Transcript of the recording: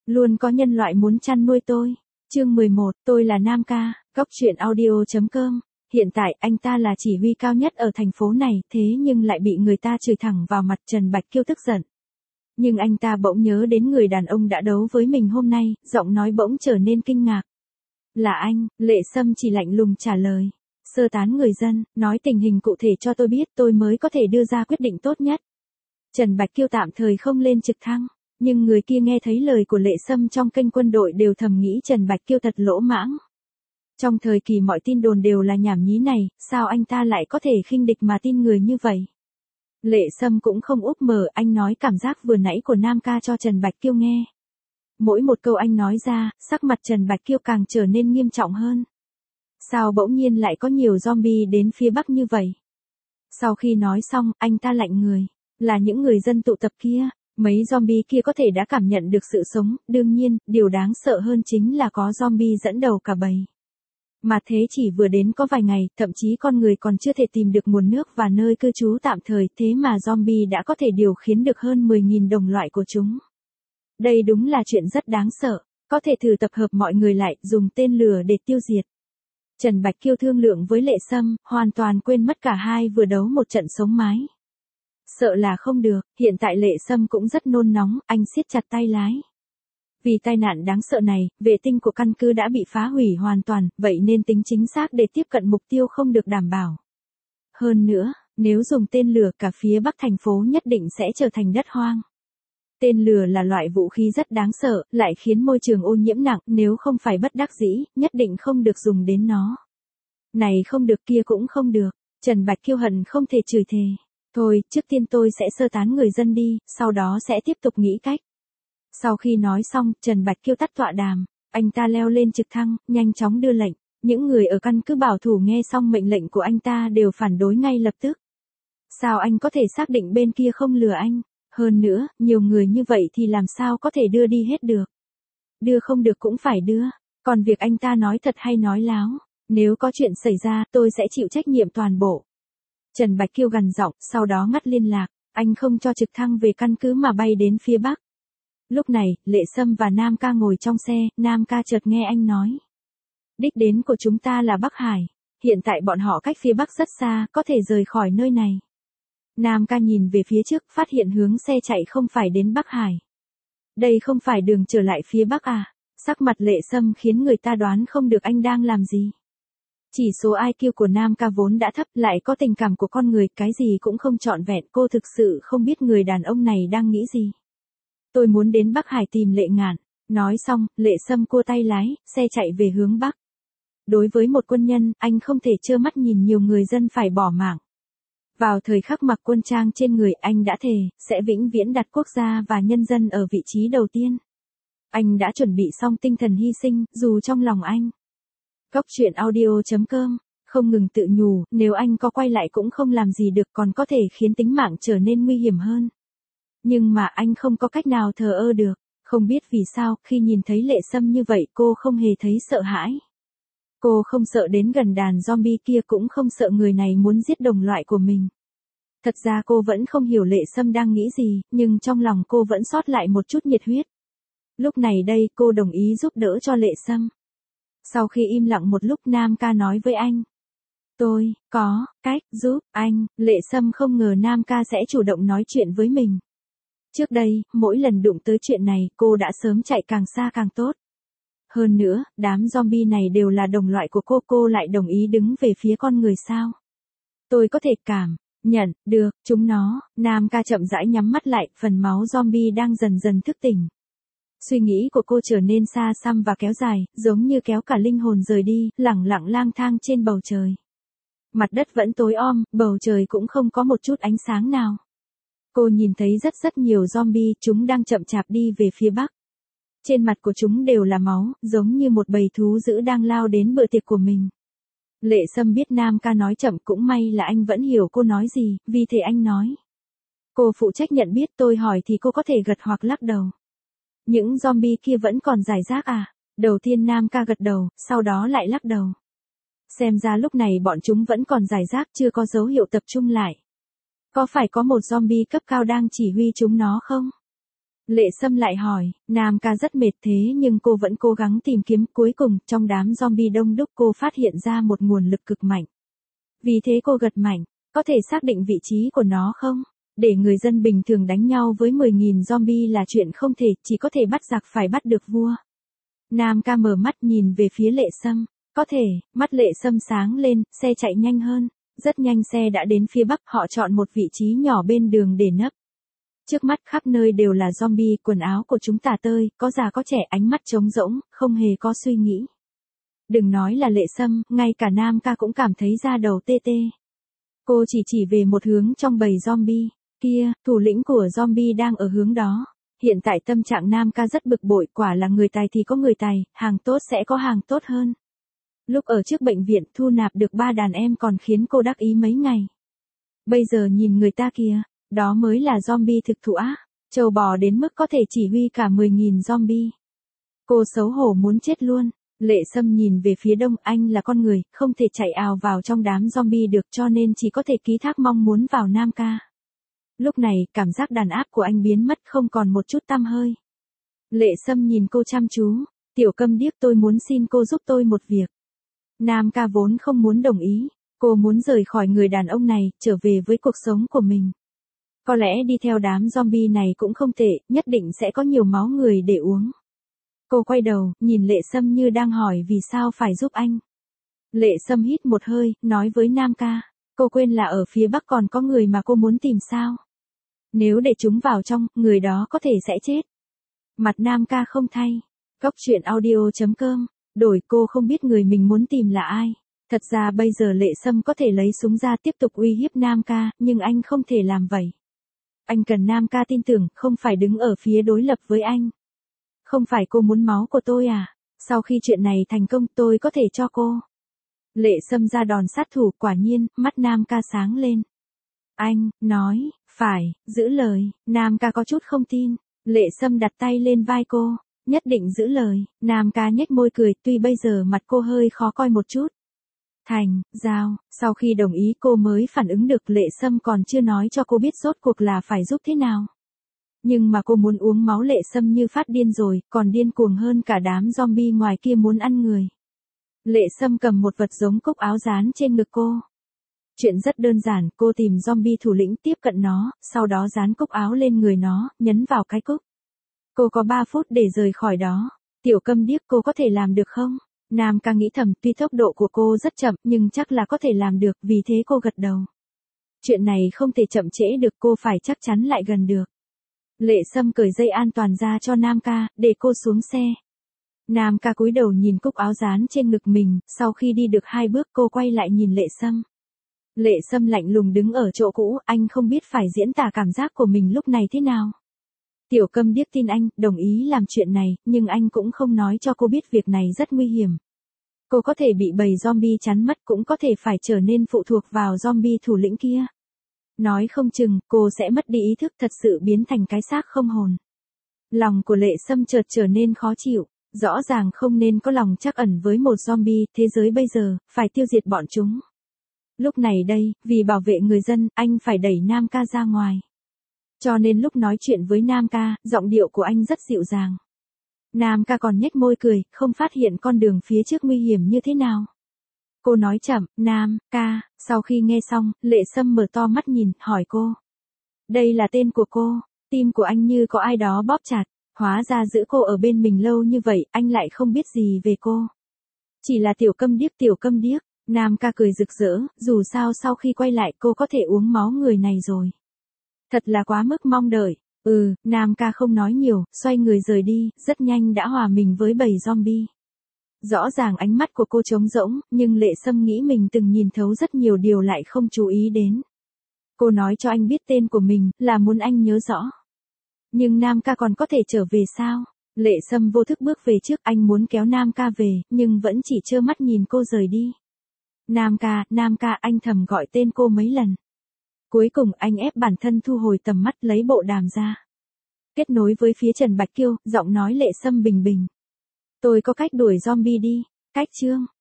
Luôn có nhân loại muốn chăn nuôi tôi. Chương 11, tôi là Nam Ca, Góc truyện audio.com. Hiện tại anh ta là chỉ huy cao nhất ở thành phố này, thế nhưng lại bị người ta chửi thẳng vào mặt. Trần Bạch Kiêu tức giận. Nhưng anh ta bỗng nhớ đến người đàn ông đã đấu với mình hôm nay, giọng nói bỗng trở nên kinh ngạc. Là anh, Lệ Sâm chỉ lạnh lùng trả lời. Sơ tán người dân, nói tình hình cụ thể cho tôi biết tôi mới có thể đưa ra quyết định tốt nhất. Trần Bạch Kiêu tạm thời không lên trực thăng, nhưng người kia nghe thấy lời của Lệ Sâm trong kênh quân đội đều thầm nghĩ Trần Bạch Kiêu thật lỗ mãng. Trong thời kỳ mọi tin đồn đều là nhảm nhí này, sao anh ta lại có thể khinh địch mà tin người như vậy? Lệ Sâm cũng không úp mở, anh nói cảm giác vừa nãy của Nam Ca cho Trần Bạch Kiêu nghe. Mỗi một câu anh nói ra, sắc mặt Trần Bạch Kiêu càng trở nên nghiêm trọng hơn. Sao bỗng nhiên lại có nhiều zombie đến phía Bắc như vậy? Sau khi nói xong, anh ta lạnh người. Là những người dân tụ tập kia, mấy zombie kia có thể đã cảm nhận được sự sống, đương nhiên, điều đáng sợ hơn chính là có zombie dẫn đầu cả bầy. Mà thế chỉ vừa đến có vài ngày, thậm chí con người còn chưa thể tìm được nguồn nước và nơi cư trú tạm thời, thế mà zombie đã có thể điều khiển được hơn 10.000 đồng loại của chúng. Đây đúng là chuyện rất đáng sợ, có thể thử tập hợp mọi người lại, dùng tên lửa để tiêu diệt. Trần Bạch Kiêu thương lượng với Lệ Sâm, hoàn toàn quên mất cả hai vừa đấu một trận sống mái. Sợ là không được, hiện tại Lệ Sâm cũng rất nôn nóng, anh siết chặt tay lái. Vì tai nạn đáng sợ này, vệ tinh của căn cứ đã bị phá hủy hoàn toàn, vậy nên tính chính xác để tiếp cận mục tiêu không được đảm bảo. Hơn nữa, nếu dùng tên lửa cả phía bắc thành phố nhất định sẽ trở thành đất hoang. Tên lửa là loại vũ khí rất đáng sợ, lại khiến môi trường ô nhiễm nặng, nếu không phải bất đắc dĩ, nhất định không được dùng đến nó. Này không được kia cũng không được, Trần Bạch Kiêu hận không thể chửi thề. Thôi, trước tiên tôi sẽ sơ tán người dân đi, sau đó sẽ tiếp tục nghĩ cách. Sau khi nói xong, Trần Bạch Kiêu tắt tọa đàm, anh ta leo lên trực thăng, nhanh chóng đưa lệnh. Những người ở căn cứ bảo thủ nghe xong mệnh lệnh của anh ta đều phản đối ngay lập tức. Sao anh có thể xác định bên kia không lừa anh? Hơn nữa, nhiều người như vậy thì làm sao có thể đưa đi hết được? Đưa không được cũng phải đưa. Còn việc anh ta nói thật hay nói láo, nếu có chuyện xảy ra, tôi sẽ chịu trách nhiệm toàn bộ. Trần Bạch Kiêu gằn giọng, sau đó ngắt liên lạc, anh không cho trực thăng về căn cứ mà bay đến phía Bắc. Lúc này, Lệ Sâm và Nam Ca ngồi trong xe, Nam Ca chợt nghe anh nói. Đích đến của chúng ta là Bắc Hải, hiện tại bọn họ cách phía Bắc rất xa, có thể rời khỏi nơi này. Nam Ca nhìn về phía trước, phát hiện hướng xe chạy không phải đến Bắc Hải. Đây không phải đường trở lại phía Bắc à? Sắc mặt Lệ Sâm khiến người ta đoán không được anh đang làm gì. Chỉ số IQ của Nam Ca vốn đã thấp, lại có tình cảm của con người, cái gì cũng không trọn vẹn, cô thực sự không biết người đàn ông này đang nghĩ gì. Tôi muốn đến Bắc Hải tìm Lệ Ngạn. Nói xong, Lệ Sâm cua tay lái, xe chạy về hướng Bắc. Đối với một quân nhân, anh không thể trơ mắt nhìn nhiều người dân phải bỏ mạng. Vào thời khắc mặc quân trang trên người, anh đã thề, sẽ vĩnh viễn đặt quốc gia và nhân dân ở vị trí đầu tiên. Anh đã chuẩn bị xong tinh thần hy sinh, dù trong lòng anh. Góc truyện audio.com, không ngừng tự nhủ, nếu anh có quay lại cũng không làm gì được, còn có thể khiến tính mạng trở nên nguy hiểm hơn. Nhưng mà anh không có cách nào thờ ơ được, không biết vì sao, khi nhìn thấy Lệ Sâm như vậy cô không hề thấy sợ hãi. Cô không sợ đến gần đàn zombie kia, cũng không sợ người này muốn giết đồng loại của mình. Thật ra cô vẫn không hiểu Lệ Sâm đang nghĩ gì, nhưng trong lòng cô vẫn sót lại một chút nhiệt huyết. Lúc này đây, cô đồng ý giúp đỡ cho Lệ Sâm. Sau khi im lặng một lúc, Nam Ca nói với anh. Tôi, có, cách, giúp, anh. Lệ Sâm không ngờ Nam Ca sẽ chủ động nói chuyện với mình. Trước đây, mỗi lần đụng tới chuyện này, cô đã sớm chạy càng xa càng tốt. Hơn nữa, đám zombie này đều là đồng loại của cô lại đồng ý đứng về phía con người sao? Tôi có thể cảm nhận được chúng nó. Nam Ca chậm rãi nhắm mắt lại, phần máu zombie đang dần dần thức tỉnh. Suy nghĩ của cô trở nên xa xăm và kéo dài, giống như kéo cả linh hồn rời đi, lẳng lặng lang thang trên bầu trời. Mặt đất vẫn tối om, bầu trời cũng không có một chút ánh sáng nào. Cô nhìn thấy rất nhiều zombie, chúng đang chậm chạp đi về phía Bắc. Trên mặt của chúng đều là máu, giống như một bầy thú dữ đang lao đến bữa tiệc của mình. Lệ Sâm biết Nam Ca nói chậm, cũng may là anh vẫn hiểu cô nói gì, vì thế anh nói. Cô phụ trách nhận biết, tôi hỏi thì cô có thể gật hoặc lắc đầu. Những zombie kia vẫn còn rải rác à? Đầu tiên Nam Ca gật đầu, sau đó lại lắc đầu. Xem ra lúc này bọn chúng vẫn còn rải rác, chưa có dấu hiệu tập trung lại. Có phải có một zombie cấp cao đang chỉ huy chúng nó không? Lệ Sâm lại hỏi, Nam ca rất mệt thế nhưng cô vẫn cố gắng tìm kiếm, cuối cùng trong đám zombie đông đúc cô phát hiện ra một nguồn lực cực mạnh. Vì thế cô gật mạnh, có thể xác định vị trí của nó không? Để người dân bình thường đánh nhau với 10.000 zombie là chuyện không thể, chỉ có thể bắt giặc phải bắt được vua. Nam ca mở mắt nhìn về phía Lệ Sâm, có thể, mắt Lệ Sâm sáng lên, xe chạy nhanh hơn, rất nhanh xe đã đến phía bắc, họ chọn một vị trí nhỏ bên đường để nấp. Trước mắt khắp nơi đều là zombie, quần áo của chúng tả tơi, có già có trẻ, ánh mắt trống rỗng, không hề có suy nghĩ. Đừng nói là Lệ Sâm, ngay cả Nam ca cũng cảm thấy da đầu tê tê. Cô chỉ về một hướng trong bầy zombie, kia, thủ lĩnh của zombie đang ở hướng đó. Hiện tại tâm trạng Nam ca rất bực bội, quả là người tài thì có người tài, hàng tốt sẽ có hàng tốt hơn. Lúc ở trước bệnh viện thu nạp được 3 đàn em còn khiến cô đắc ý mấy ngày. Bây giờ nhìn người ta kìa, đó mới là zombie thực thụ á, trâu bò đến mức có thể chỉ huy cả 10.000 zombie. Cô xấu hổ muốn chết luôn. Lệ Sâm nhìn về phía đông, anh là con người, không thể chạy ào vào trong đám zombie được cho nên chỉ có thể ký thác mong muốn vào Nam ca. Lúc này, cảm giác đàn áp của anh biến mất không còn một chút tăm hơi. Lệ Sâm nhìn cô chăm chú, tiểu câm điếc, tôi muốn xin cô giúp tôi một việc. Nam ca vốn không muốn đồng ý, cô muốn rời khỏi người đàn ông này, trở về với cuộc sống của mình. Có lẽ đi theo đám zombie này cũng không tệ, nhất định sẽ có nhiều máu người để uống. Cô quay đầu, nhìn Lệ Sâm như đang hỏi vì sao phải giúp anh. Lệ Sâm hít một hơi, nói với Nam ca, cô quên là ở phía bắc còn có người mà cô muốn tìm sao? Nếu để chúng vào trong, người đó có thể sẽ chết. Mặt Nam ca không thay. Góc truyện audio.com, đổi cô không biết người mình muốn tìm là ai. Thật ra bây giờ Lệ Sâm có thể lấy súng ra tiếp tục uy hiếp Nam ca, nhưng anh không thể làm vậy. Anh cần Nam ca tin tưởng, không phải đứng ở phía đối lập với anh. Không phải cô muốn máu của tôi à? Sau khi chuyện này thành công tôi có thể cho cô. Lệ Sâm ra đòn sát thủ, quả nhiên, mắt Nam ca sáng lên. Anh, nói, phải, giữ lời, Nam ca có chút không tin. Lệ Sâm đặt tay lên vai cô, nhất định giữ lời. Nam ca nhếch môi cười, tuy bây giờ mặt cô hơi khó coi một chút. Thành, giao, sau khi đồng ý cô mới phản ứng được Lệ Sâm còn chưa nói cho cô biết rốt cuộc là phải giúp thế nào. Nhưng mà cô muốn uống máu Lệ Sâm như phát điên rồi, còn điên cuồng hơn cả đám zombie ngoài kia muốn ăn người. Lệ Sâm cầm một vật giống cúc áo dán trên ngực cô. Chuyện rất đơn giản, cô tìm zombie thủ lĩnh tiếp cận nó, sau đó dán cúc áo lên người nó, nhấn vào cái cúc. Cô có 3 phút để rời khỏi đó. Tiểu câm điếc, cô có thể làm được không? Nam ca nghĩ thầm, tuy tốc độ của cô rất chậm nhưng chắc là có thể làm được, vì thế cô gật đầu. Chuyện này không thể chậm trễ được, cô phải chắc chắn lại gần được. Lệ Sâm cởi dây an toàn ra cho Nam ca, để cô xuống xe. Nam ca cúi đầu nhìn cúc áo dán trên ngực mình, sau khi đi được 2 bước cô quay lại nhìn Lệ Sâm. Lệ Sâm lạnh lùng đứng ở chỗ cũ, anh không biết phải diễn tả cảm giác của mình lúc này thế nào. Tiểu câm điếc tin anh, đồng ý làm chuyện này, nhưng anh cũng không nói cho cô biết việc này rất nguy hiểm. Cô có thể bị bầy zombie chắn mất, cũng có thể phải trở nên phụ thuộc vào zombie thủ lĩnh kia. Nói không chừng, cô sẽ mất đi ý thức, thật sự biến thành cái xác không hồn. Lòng của Lệ Sâm chợt trở nên khó chịu, rõ ràng không nên có lòng trắc ẩn với một zombie, thế giới bây giờ, phải tiêu diệt bọn chúng. Lúc này đây, vì bảo vệ người dân, anh phải đẩy Nam ca ra ngoài. Cho nên lúc nói chuyện với Nam ca, giọng điệu của anh rất dịu dàng. Nam ca còn nhếch môi cười, không phát hiện con đường phía trước nguy hiểm như thế nào. Cô nói chậm, Nam ca, sau khi nghe xong, Lệ Sâm mở to mắt nhìn, hỏi cô. Đây là tên của cô, tim của anh như có ai đó bóp chặt, hóa ra giữ cô ở bên mình lâu như vậy, anh lại không biết gì về cô. Chỉ là tiểu câm điếc, Nam ca cười rực rỡ, dù sao sau khi quay lại cô có thể uống máu người này rồi. Thật là quá mức mong đợi. Nam ca không nói nhiều, xoay người rời đi, rất nhanh đã hòa mình với bầy zombie. Rõ ràng ánh mắt của cô trống rỗng, nhưng Lệ Sâm nghĩ mình từng nhìn thấu rất nhiều điều lại không chú ý đến. Cô nói cho anh biết tên của mình, là muốn anh nhớ rõ. Nhưng Nam ca còn có thể trở về sao? Lệ Sâm vô thức bước về trước, anh muốn kéo Nam ca về, nhưng vẫn chỉ trơ mắt nhìn cô rời đi. Nam ca, anh thầm gọi tên cô mấy lần. Cuối cùng anh ép bản thân thu hồi tầm mắt, lấy bộ đàm ra. Kết nối với phía Trần Bạch Kiêu, giọng nói Lệ Sâm bình bình. Tôi có cách đuổi zombie đi. Cách chương.